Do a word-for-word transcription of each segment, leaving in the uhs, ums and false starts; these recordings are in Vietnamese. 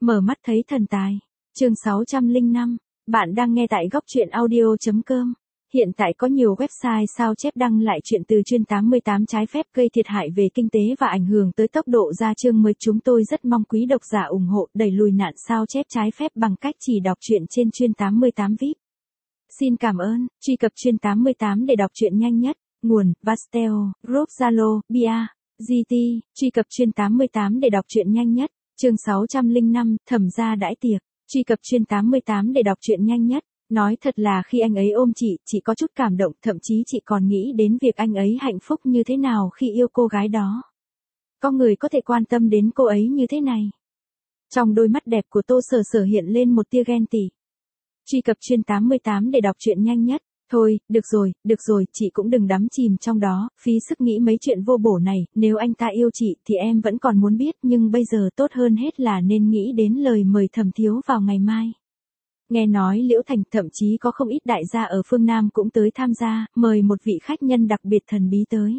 Mở mắt thấy thần tài. Chương sáu trăm lẻ năm. Bạn đang nghe tại góc truyện audio chấm com. Hiện tại có nhiều website sao chép đăng lại chuyện từ chuyên tám mươi tám trái phép gây thiệt hại về kinh tế và ảnh hưởng tới tốc độ ra chương mới. Chúng tôi rất mong quý độc giả ủng hộ đẩy lùi nạn sao chép trái phép bằng cách chỉ đọc truyện trên chuyên tám mươi tám vi ai pi. Xin cảm ơn. Truy cập chuyên tám mươi tám để đọc truyện nhanh nhất. Nguồn: Vasteo, Group Zalo, bê a, giê tê. Truy cập chuyên tám mươi tám để đọc truyện nhanh nhất. Chương sáu trăm lẻ năm. Thẩm gia đãi tiệc. Truy cập chuyên tám mươi tám để đọc truyện nhanh nhất. Nói thật là khi anh ấy ôm chị, chị có chút cảm động, thậm chí chị còn nghĩ đến việc anh ấy hạnh phúc như thế nào khi yêu cô gái đó. Có người có thể quan tâm đến cô ấy như thế này. Trong đôi mắt đẹp của Tô Sở Sở hiện lên một tia ghen tị. Truy cập chuyên tám mươi tám để đọc truyện nhanh nhất. Thôi, được rồi, được rồi, chị cũng đừng đắm chìm trong đó, phí sức nghĩ mấy chuyện vô bổ này, nếu anh ta yêu chị thì em vẫn còn muốn biết, nhưng bây giờ tốt hơn hết là nên nghĩ đến lời mời Thẩm thiếu vào ngày mai. Nghe nói Liễu Thành, thậm chí có không ít đại gia ở phương Nam cũng tới tham gia, mời một vị khách nhân đặc biệt thần bí tới.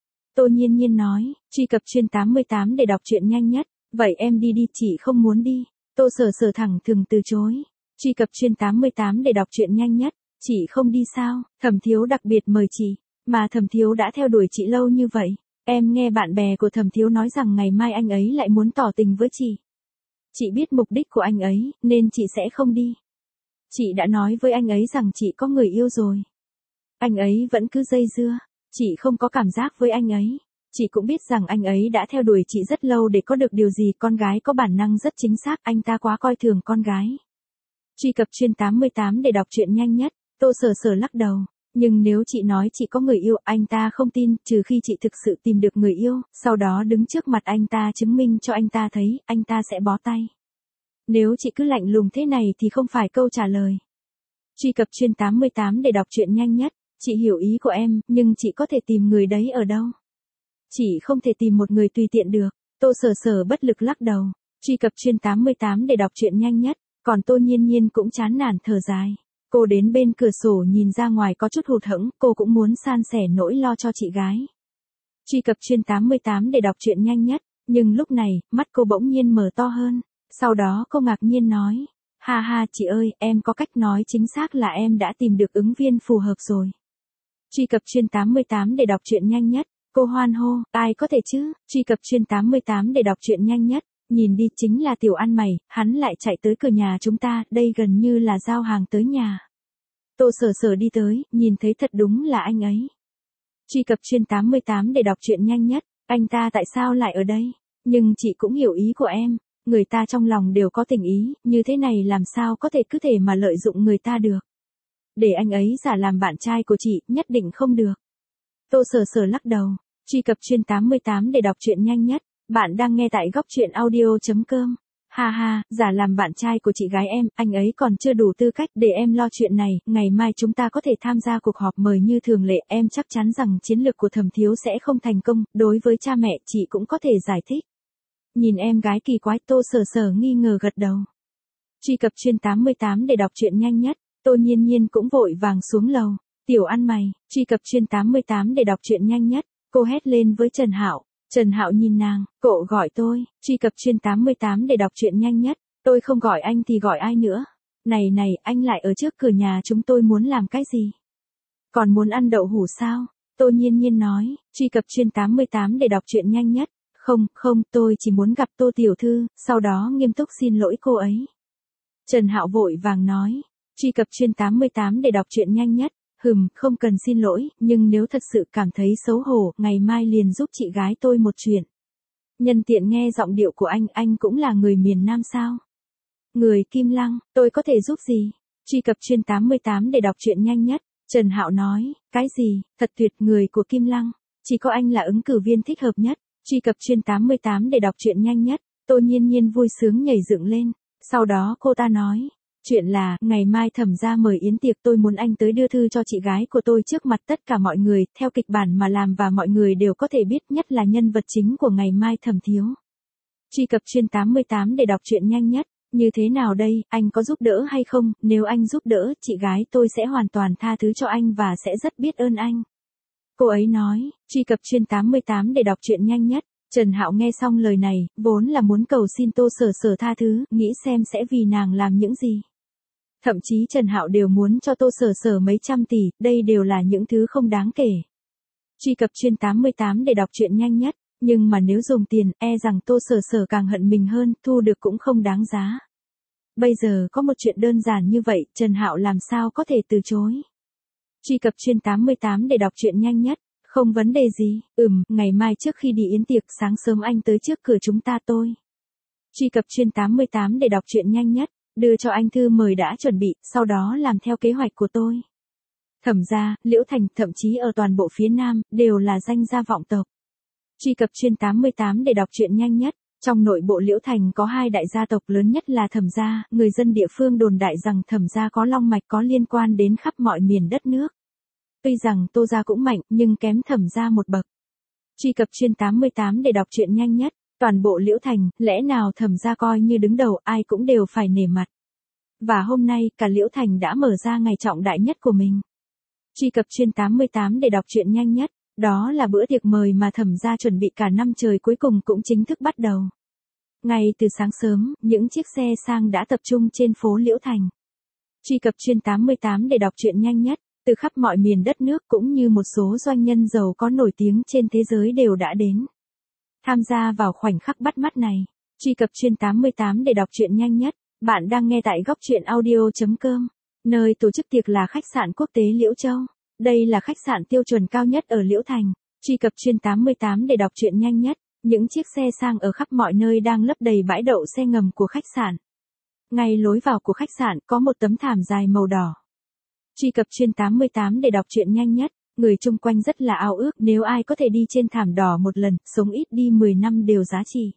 Tô Nhiên Nhiên nói, truy cập chuyên tám mươi tám để đọc truyện nhanh nhất, vậy em đi đi, chị không muốn đi. Tô Sở Sở thẳng thừng từ chối. Truy cập chuyên tám mươi tám để đọc truyện nhanh nhất, chị không đi sao? Thẩm thiếu đặc biệt mời chị, mà Thẩm thiếu đã theo đuổi chị lâu như vậy. Em nghe bạn bè của Thẩm thiếu nói rằng ngày mai anh ấy lại muốn tỏ tình với chị. Chị biết mục đích của anh ấy, nên chị sẽ không đi. Chị đã nói với anh ấy rằng chị có người yêu rồi. Anh ấy vẫn cứ dây dưa. Chị không có cảm giác với anh ấy. Chị cũng biết rằng anh ấy đã theo đuổi chị rất lâu để có được điều gì. Con gái có bản năng rất chính xác, anh ta quá coi thường con gái. Truy cập chuyên tám mươi tám để đọc truyện nhanh nhất. Tô Sở Sở lắc đầu. Nhưng nếu chị nói chị có người yêu, anh ta không tin, trừ khi chị thực sự tìm được người yêu, sau đó đứng trước mặt anh ta chứng minh cho anh ta thấy, anh ta sẽ bó tay. Nếu chị cứ lạnh lùng thế này thì không phải câu trả lời. Truy cập chuyên tám mươi tám để đọc truyện nhanh nhất. Chị hiểu ý của em, nhưng chị có thể tìm người đấy ở đâu? Chị không thể tìm một người tùy tiện được. Tô Sở Sở bất lực lắc đầu. Truy cập chuyên tám mươi tám để đọc truyện nhanh nhất. Còn Tô Nhiên Nhiên cũng chán nản thở dài. Cô đến bên cửa sổ nhìn ra ngoài có chút hụt hẫng, cô cũng muốn san sẻ nỗi lo cho chị gái. Truy cập chuyên tám mươi tám để đọc truyện nhanh nhất. Nhưng lúc này, mắt cô bỗng nhiên mở to hơn. Sau đó cô ngạc nhiên nói, ha ha chị ơi, em có cách nói chính xác là em đã tìm được ứng viên phù hợp rồi. Truy cập chuyên tám mươi tám để đọc truyện nhanh nhất. Cô hoan hô, ai có thể chứ? Truy cập chuyên tám mươi tám để đọc truyện nhanh nhất. Nhìn đi, chính là Tiểu Ăn Mày, hắn lại chạy tới cửa nhà chúng ta, đây gần như là giao hàng tới nhà. Tô Sở Sở đi tới, nhìn thấy thật đúng là anh ấy. Truy cập chuyên tám mươi tám để đọc truyện nhanh nhất. Anh ta tại sao lại ở đây? Nhưng chị cũng hiểu ý của em. Người ta trong lòng đều có tình ý, như thế này làm sao có thể cứ thể mà lợi dụng người ta được. Để anh ấy giả làm bạn trai của chị, nhất định không được. Tô Sở Sở lắc đầu. Truy cập chuyên tám mươi tám để đọc truyện nhanh nhất. Bạn đang nghe tại góc truyện audio chấm com. Ha ha, giả làm bạn trai của chị gái em, anh ấy còn chưa đủ tư cách để em lo chuyện này, ngày mai chúng ta có thể tham gia cuộc họp mời như thường lệ, em chắc chắn rằng chiến lược của Thẩm thiếu sẽ không thành công, đối với cha mẹ chị cũng có thể giải thích. Nhìn em gái kỳ quái, Tô Sở Sở nghi ngờ gật đầu. Truy cập chuyên tám mươi tám để đọc truyện nhanh nhất. Tô Nhiên Nhiên cũng vội vàng xuống lầu. Tiểu Ăn Mày, truy cập chuyên tám mươi tám để đọc truyện nhanh nhất. Cô hét lên với Trần Hạo. Trần Hạo nhìn nàng, cậu gọi tôi. Truy cập chuyên tám mươi tám để đọc truyện nhanh nhất. Tôi không gọi anh thì gọi ai nữa? Này này, anh lại ở trước cửa nhà chúng tôi muốn làm cái gì? Còn muốn ăn đậu hũ sao? Tô Nhiên Nhiên nói. Truy cập chuyên tám mươi tám để đọc truyện nhanh nhất. Không, không, tôi chỉ muốn gặp Tô tiểu thư, sau đó nghiêm túc xin lỗi cô ấy. Trần Hạo vội vàng nói. Truy cập chuyên tám mươi tám để đọc truyện nhanh nhất. Hừm, không cần xin lỗi, nhưng nếu thật sự cảm thấy xấu hổ, ngày mai liền giúp chị gái tôi một chuyện. Nhân tiện nghe giọng điệu của anh, anh cũng là người miền Nam sao? Người Kim Lăng, tôi có thể giúp gì? Truy cập chuyên tám mươi tám để đọc truyện nhanh nhất. Trần Hạo nói, cái gì, thật tuyệt, người của Kim Lăng. Chỉ có anh là ứng cử viên thích hợp nhất. Truy cập chuyên tám mươi tám để đọc truyện nhanh nhất. Tô Nhiên Nhiên vui sướng nhảy dựng lên. Sau đó cô ta nói. Chuyện là, ngày mai Thẩm gia mời yến tiệc, tôi muốn anh tới đưa thư cho chị gái của tôi trước mặt tất cả mọi người, theo kịch bản mà làm và mọi người đều có thể biết, nhất là nhân vật chính của ngày mai Thẩm thiếu. Truy cập chuyên tám mươi tám để đọc truyện nhanh nhất. Như thế nào đây, anh có giúp đỡ hay không? Nếu anh giúp đỡ, chị gái tôi sẽ hoàn toàn tha thứ cho anh và sẽ rất biết ơn anh. Cô ấy nói. Truy cập chuyên tám mươi tám để đọc truyện nhanh nhất. Trần Hạo nghe xong lời này, vốn là muốn cầu xin Tô Sở Sở tha thứ, nghĩ xem sẽ vì nàng làm những gì. Thậm chí Trần Hạo đều muốn cho Tô Sở Sở mấy trăm tỷ, đây đều là những thứ không đáng kể. Truy cập chuyên tám mươi tám để đọc truyện nhanh nhất, nhưng mà nếu dùng tiền, e rằng Tô Sở Sở càng hận mình hơn, thu được cũng không đáng giá. Bây giờ có một chuyện đơn giản như vậy, Trần Hạo làm sao có thể từ chối. Truy cập chuyên tám mươi tám để đọc truyện nhanh nhất, không vấn đề gì, ừm, ngày mai trước khi đi yến tiệc sáng sớm anh tới trước cửa chúng ta tôi. Truy cập chuyên tám mươi tám để đọc truyện nhanh nhất, đưa cho anh thư mời đã chuẩn bị, sau đó làm theo kế hoạch của tôi. Thẩm gia, Liễu Thành, thậm chí ở toàn bộ phía Nam, đều là danh gia vọng tộc. Truy cập chuyên tám mươi tám để đọc truyện nhanh nhất, trong nội bộ Liễu Thành có hai đại gia tộc lớn nhất là Thẩm gia, người dân địa phương đồn đại rằng Thẩm gia có long mạch có liên quan đến khắp mọi miền đất nước. Tuy rằng Tô gia cũng mạnh, nhưng kém Thẩm gia một bậc. Truy cập chuyên tám mươi tám để đọc truyện nhanh nhất, toàn bộ Liễu Thành, lẽ nào Thẩm gia coi như đứng đầu, ai cũng đều phải nể mặt. Và hôm nay, cả Liễu Thành đã mở ra ngày trọng đại nhất của mình. Truy cập chuyên tám mươi tám để đọc truyện nhanh nhất, đó là bữa tiệc mời mà Thẩm gia chuẩn bị cả năm trời cuối cùng cũng chính thức bắt đầu. Ngay từ sáng sớm, những chiếc xe sang đã tập trung trên phố Liễu Thành. Truy cập chuyên tám mươi tám để đọc truyện nhanh nhất, từ khắp mọi miền đất nước cũng như một số doanh nhân giàu có nổi tiếng trên thế giới đều đã đến. Tham gia vào khoảnh khắc bắt mắt này. Truy cập chuyên tám mươi tám để đọc truyện nhanh nhất, bạn đang nghe tại góc truyện audio chấm com. Nơi tổ chức tiệc là khách sạn quốc tế Liễu Châu. Đây là khách sạn tiêu chuẩn cao nhất ở Liễu Thành. Truy cập chuyên tám mươi tám để đọc truyện nhanh nhất, những chiếc xe sang ở khắp mọi nơi đang lấp đầy bãi đậu xe ngầm của khách sạn. Ngay lối vào của khách sạn có một tấm thảm dài màu đỏ. Truy cập chuyên tám mươi tám để đọc truyện nhanh nhất, người chung quanh rất là ao ước nếu ai có thể đi trên thảm đỏ một lần, sống ít đi mười năm đều giá trị.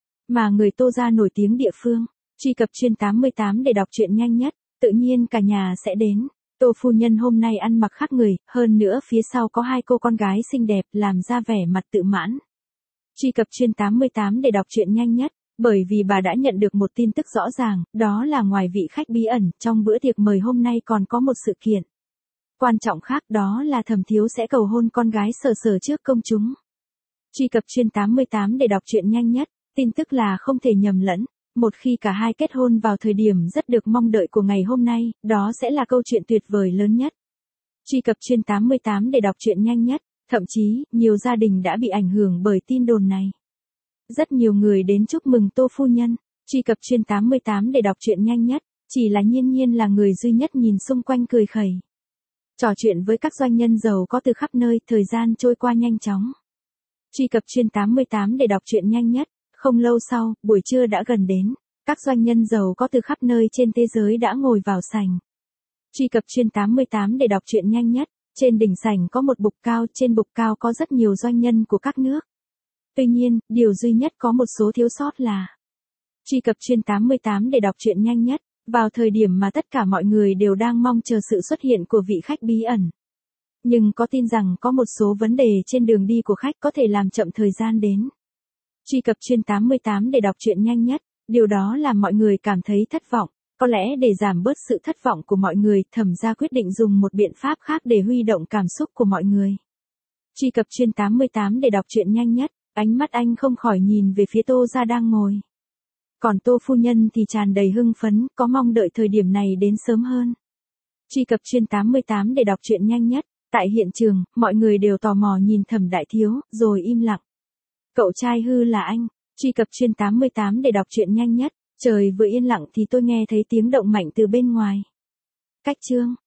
Mà người Tô gia nổi tiếng địa phương, truy cập chuyên tám mươi tám để đọc truyện nhanh nhất, tự nhiên cả nhà sẽ đến. Tô phu nhân hôm nay ăn mặc khác người, hơn nữa phía sau có hai cô con gái xinh đẹp làm ra vẻ mặt tự mãn. Truy cập chuyên tám mươi tám để đọc truyện nhanh nhất, bởi vì bà đã nhận được một tin tức rõ ràng, đó là ngoài vị khách bí ẩn, trong bữa tiệc mời hôm nay còn có một sự kiện quan trọng khác, đó là Thẩm thiếu sẽ cầu hôn con gái Sở Sở trước công chúng. Truy cập chuyên tám mươi tám để đọc truyện nhanh nhất, tin tức là không thể nhầm lẫn. Một khi cả hai kết hôn vào thời điểm rất được mong đợi của ngày hôm nay, đó sẽ là câu chuyện tuyệt vời lớn nhất. Truy cập chuyên tám mươi tám để đọc truyện nhanh nhất, thậm chí, nhiều gia đình đã bị ảnh hưởng bởi tin đồn này. Rất nhiều người đến chúc mừng Tô phu nhân. Truy cập chuyên tám mươi tám để đọc truyện nhanh nhất, chỉ là Nhiên Nhiên là người duy nhất nhìn xung quanh cười khẩy. Trò chuyện với các doanh nhân giàu có từ khắp nơi, thời gian trôi qua nhanh chóng. Truy cập chuyên tám mươi tám để đọc truyện nhanh nhất. Không lâu sau, buổi trưa đã gần đến, các doanh nhân giàu có từ khắp nơi trên thế giới đã ngồi vào sảnh. Truy cập chuyên tám mươi tám để đọc truyện nhanh nhất, trên đỉnh sảnh có một bục cao, trên bục cao có rất nhiều doanh nhân của các nước. Tuy nhiên, điều duy nhất có một số thiếu sót là truy cập chuyên tám mươi tám để đọc truyện nhanh nhất, vào thời điểm mà tất cả mọi người đều đang mong chờ sự xuất hiện của vị khách bí ẩn. Nhưng có tin rằng có một số vấn đề trên đường đi của khách có thể làm chậm thời gian đến. Truy cập chuyên tám mươi tám để đọc truyện nhanh nhất, điều đó làm mọi người cảm thấy thất vọng. Có lẽ để giảm bớt sự thất vọng của mọi người, Thẩm gia quyết định dùng một biện pháp khác để huy động cảm xúc của mọi người. Truy cập chuyên tám mươi tám để đọc truyện nhanh nhất, ánh mắt anh không khỏi nhìn về phía Tô gia đang ngồi. Còn Tô phu nhân thì tràn đầy hưng phấn, có mong đợi thời điểm này đến sớm hơn. Truy cập chuyên tám mươi tám để đọc truyện nhanh nhất, tại hiện trường, mọi người đều tò mò nhìn Thẩm đại thiếu, rồi im lặng. Cậu trai hư là anh. Truy cập chuyên tám mươi tám để đọc truyện nhanh nhất, trời vừa yên lặng thì tôi nghe thấy tiếng động mạnh từ bên ngoài. Cách chương,